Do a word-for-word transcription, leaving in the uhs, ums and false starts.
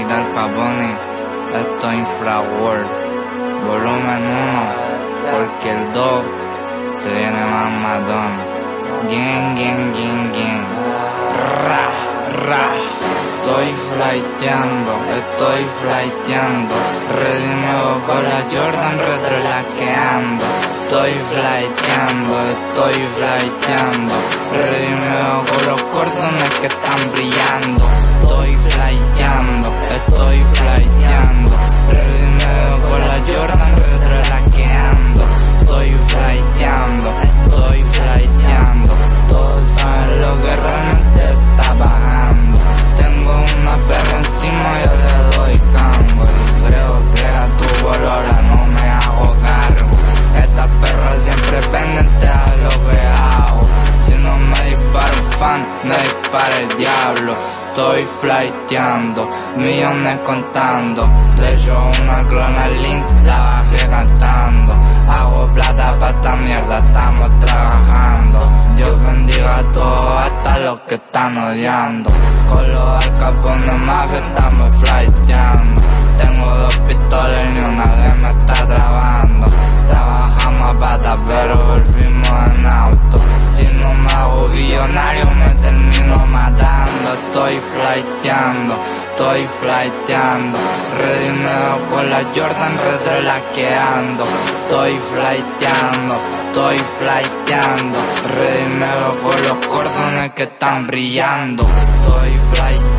Al Capone, esto es Infraworld, volumen uno, porque el dos se viene más matón. Gang, gang, gang, gang, ra, ra. Estoy flighteando, estoy flighteando, ready nuevo con la Jordan retrolaqueando. Estoy flighteando, estoy flighteando, ready nuevo con los cordones que están brillando. Estoy flighteando, estoy flighteando, ready nuevo con la Jordan retrolaqueando. Estoy flighteando, estoy flighteando, todos saben lo que realmente está bajando. Tengo una perra encima, yo le doy cambo, y creo que era tu bolola, no me hago cargo. Esta perra siempre pendiente a lo que hago. Si no me dispara un fan, me dispara el diablo. Estoy flighteando, millones contando. Le echo una clona link, la bajé cantando. Hago plata pa' esta mierda, estamos trabajando. Dios bendiga a todos, hasta los que están odiando. Con los Al Capone mafia estamos flighteando. Tengo dos pistolas y ni una que me está trabando. Trabajamos a pata pero volvimos en auto. Si no me hago billonario me termino matando. Estoy flighteando, estoy flighteando, ready nuevo con la Jordan retrolaqueando. Estoy flighteando, estoy flighteando, ready nuevo con los cordones que están brillando. Estoy flighteando.